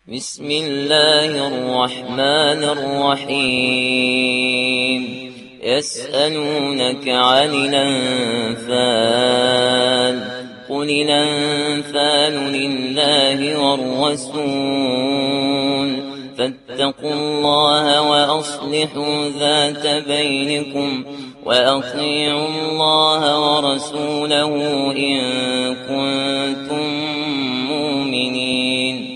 بسم الله الرحمن الرحيم. يسألونك عن الأنفال، قل الأنفال لله والرسول، فاتقوا الله وأصلحوا ذات بينكم، وأطيعوا الله ورسوله إن كنتم مؤمنين.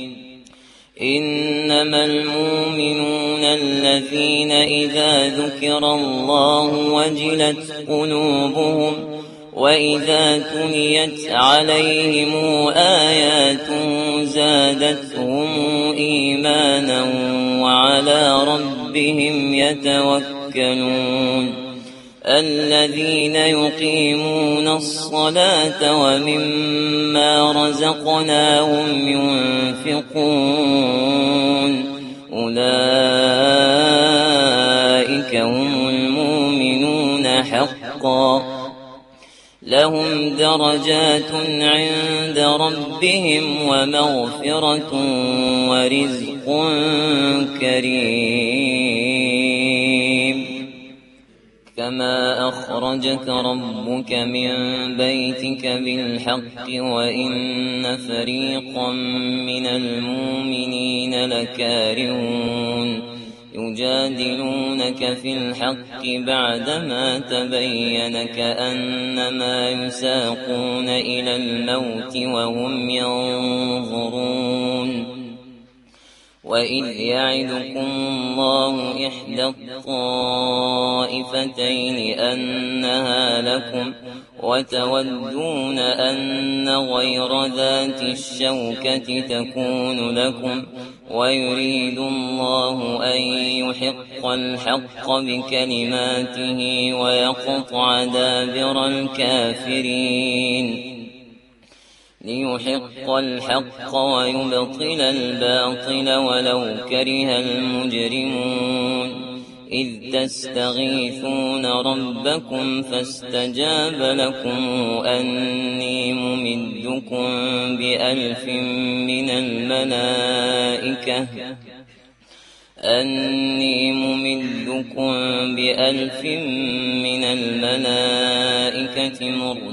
إنما المؤمنون الذين إذا ذكر الله وجلت قلوبهم، وإذا تليت عليهم آيات زادتهم إيمانا وعلى ربهم يتوكلون. الذين يقيمون الصلاة ومما رزقناهم ينفقون، أولئك هم المؤمنون حقا، لهم درجات عند ربهم ومغفرة ورزق كريم. كما أخرجك ربك من بيتك بالحق وإن فريقا من المؤمنين لكارهون، يجادلونك في الحق بعدما تبين كأنما يساقون إلى الموت وهم ينظرون. وإذ يعدكم الله إحدى الطائفتين أنها لكم، وتودون أن غير ذات الشوكة تكون لكم، ويريد الله أن يحق الحق بكلماته ويقطع دابر الكافرين، ليحق الحق ويبطل الباطل ولو كره المجرمون. إذ تستغيثون ربكم فاستجاب لكم أني ممدكم بألف من الملائكة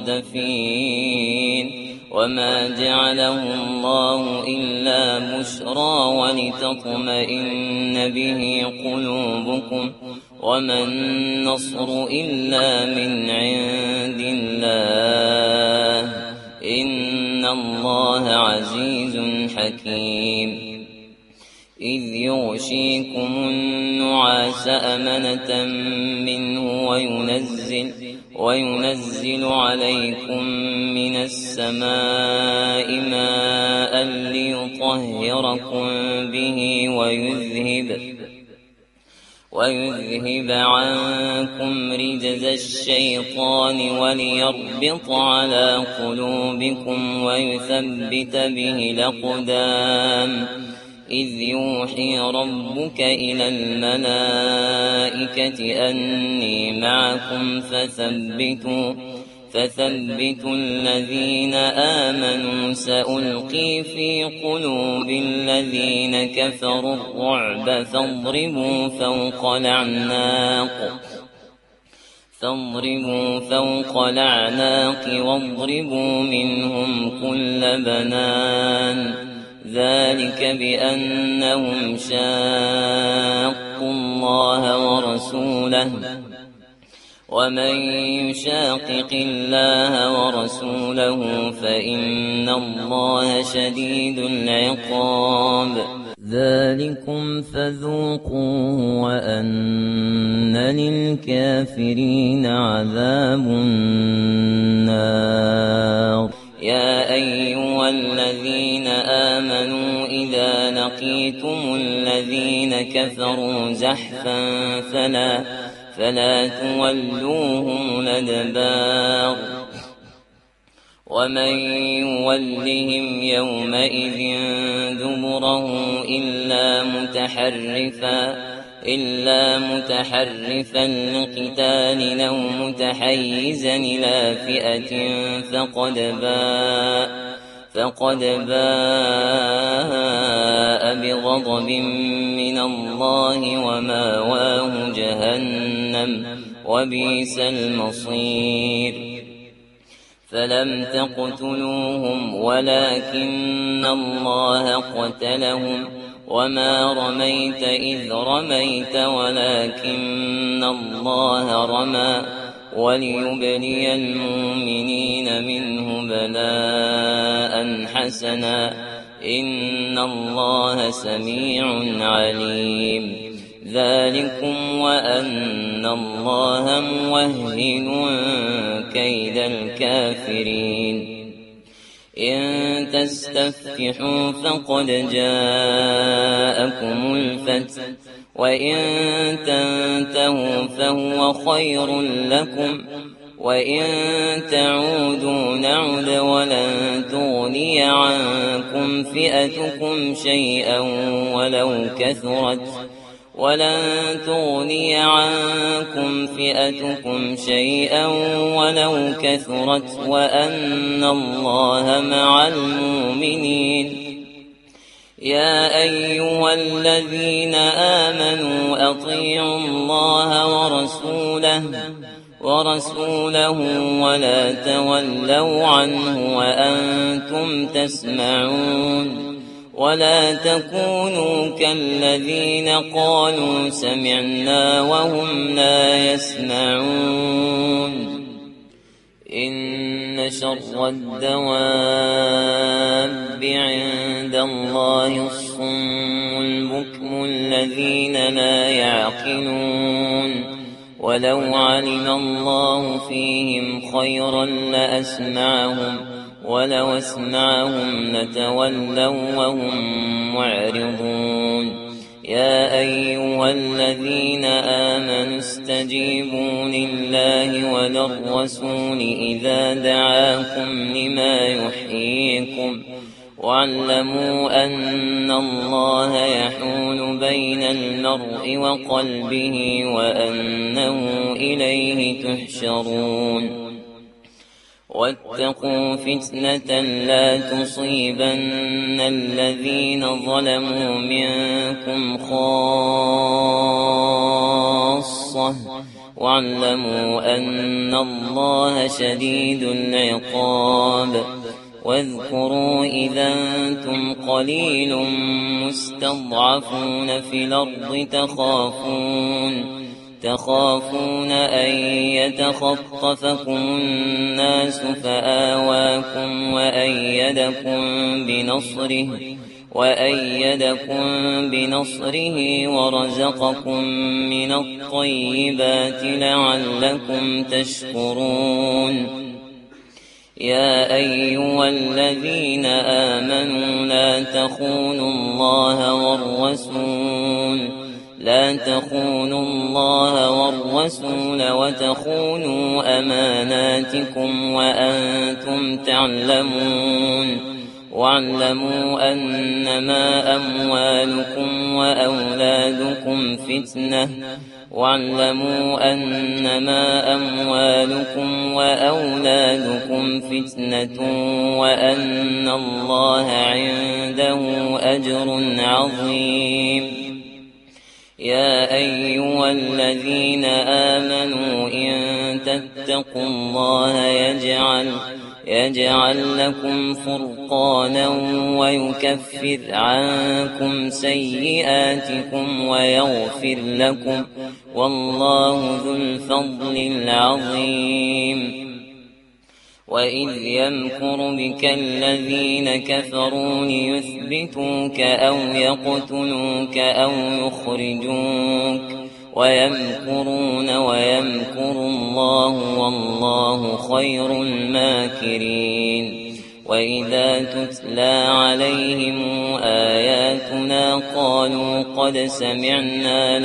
مردفين. وما جعله الله إلا بشرى ولتطمئن به قلوبكم، وما النصر إلا من عند الله، إن الله عزيز حكيم. إذ يغشيكم النعاس أمنة منه وينزل عليكم من السماء ماء ليطهركم به ويذهب عنكم رجز الشيطان وليربط على قلوبكم ويثبت به الأقدام. إذ يوحي ربك إلى الملائكة أني معكم فثبتوا الذين آمنوا، سألقي في قلوب الذين كفروا الرعب فاضربوا فوق الأعناق واضربوا منهم كل بنان. ذلك بأنهم شاقوا الله ورسوله، ومن يشاقق الله ورسوله فإن الله شديد العقاب. ذلكم فذوقوه وأن للكافرين عذاب النار. يا أيها الذين آمنوا إذا لقيتم الذين كفروا زحفا فلا تولوهم الأدبار، ومن يولهم يومئذ دبره إلا متحرفا لقتال أو متحيزا إلى فئة فقد باء بغضب من الله وماواه جهنم وبئس المصير فلم تقتلوهم ولكن الله قتلهم وما رميت إذ رميت ولكن الله رمى وليبلي المؤمنين منه بلاء حسنا إن الله سميع عليم ذلكم وأن الله موهن كيد الكافرين إن تستفتحوا فقد جاءكم الفتح وإن تنتهوا فهو خير لكم وإن تعودوا نعد ولن تغني عنكم فئتكم شيئا ولو كثرت وأن الله مع المؤمنين يا أيها الذين آمنوا أطيعوا الله ورسوله ولا تولوا عنه وأنتم تسمعون ولا تكونوا كالذين قالوا سمعنا وهم لا يسمعون إن شر الدواب عند الله الصم البكم الذين لا يعقلون ولو علم الله فيهم خيرا لأسمعهم ولو أسمعهم لتولوا وهم معرضون يا أيها الذين آمنوا استجيبوا لله وللرسول إذا دعاكم لما يحييكم واعلموا أن الله يحول بين المرء وقلبه وأنه إليه تحشرون واتقوا فتنة لا تصيبن الذين ظلموا منكم خاصة واعلموا أن الله شديد العقاب واذكروا إذا أنتم قليل مستضعفون في الأرض تخافون أن يتخطفكم الناس فآواكم وأيدكم بنصره ورزقكم من الطيبات لعلكم تشكرون يا أيها الذين آمنوا لا تخونوا الله والرسول وتخونوا أماناتكم وأنتم تعلمون واعلموا أنما أموالكم وأولادكم فتنة وأن الله عنده أجر عظيم يا أيها الذين آمنوا إن تتقوا الله يجعل لكم فرقانا ويكفر عنكم سيئاتكم ويغفر لكم والله ذو الفضل العظيم وإذ يمكر بك الذين كفروا ليثبتوك أو يقتلوك أو يخرجوك ويمكرون ويمكر الله والله خير الماكرين وإذا تتلى عليهم آياتنا قالوا قد سمعنا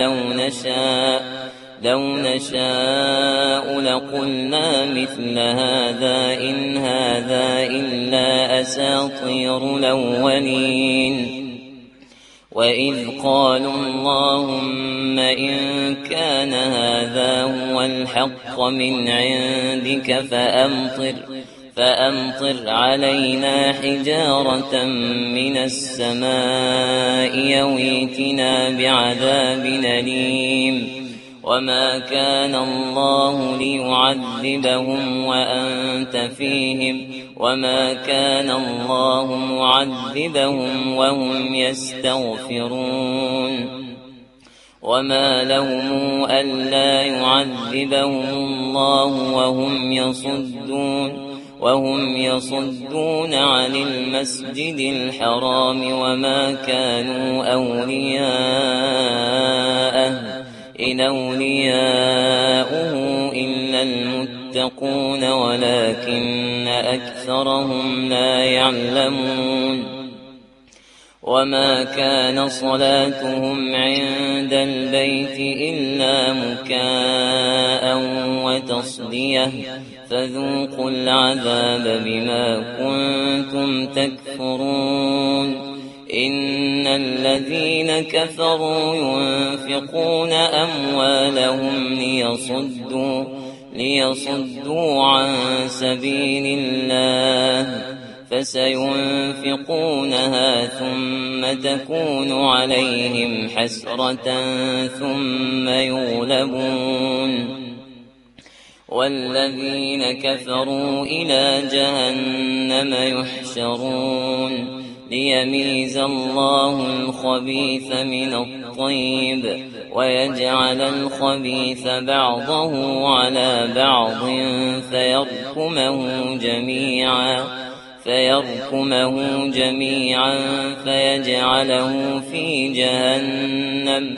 لو نشاء لقلنا مثل هذا إن هذا إلا أساطير الأولين وإذ قالوا اللهم إن كان هذا هو الحق من عندك فأمطر علينا حجارة من السماء ائتنا بعذاب أليم وما كان الله ليعذبهم وأنت فيهم وما كان الله معذبهم وهم يستغفرون وما لهم ألا يعذبهم الله وهم يصدون عن المسجد الحرام وما كانوا أولياءه إن أولياؤه إلا المتقون ولكن أكثرهم لا يعلمون وما كان صلاتهم عند البيت إلا مكاء وتصدية فذوقوا العذاب بما كنتم تكفرون إن الذين كفروا ينفقون أموالهم ليصدوا عن سبيل الله فسينفقونها ثم تكون عليهم حسرة ثم يغلبون والذين كفروا إلى جهنم يحشرون ليميز الله الخبيث من الطيب ويجعل الخبيث بعضه على بعض فيركمه جميعا فيجعله في جهنم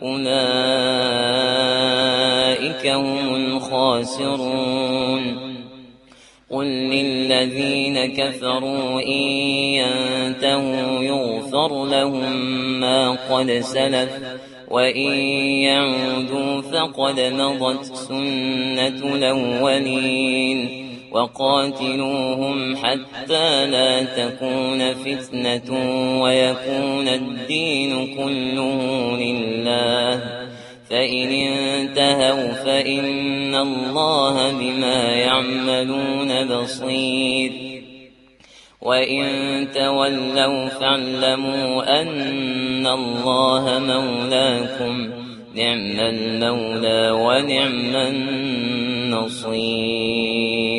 أولئك هم الخاسرون قل للذين كفروا إن ينتهوا يغفر لهم ما قد سلف وإن يعودوا فقد مضت سنة الأولين وقاتلوهم حتى لا تكون فتنة ويكون الدين كله لله فإن انتهوا فإن الله بما يعملون بصير وإن تولوا فاعلموا أن الله مولاكم نعم المولى ونعم النصير.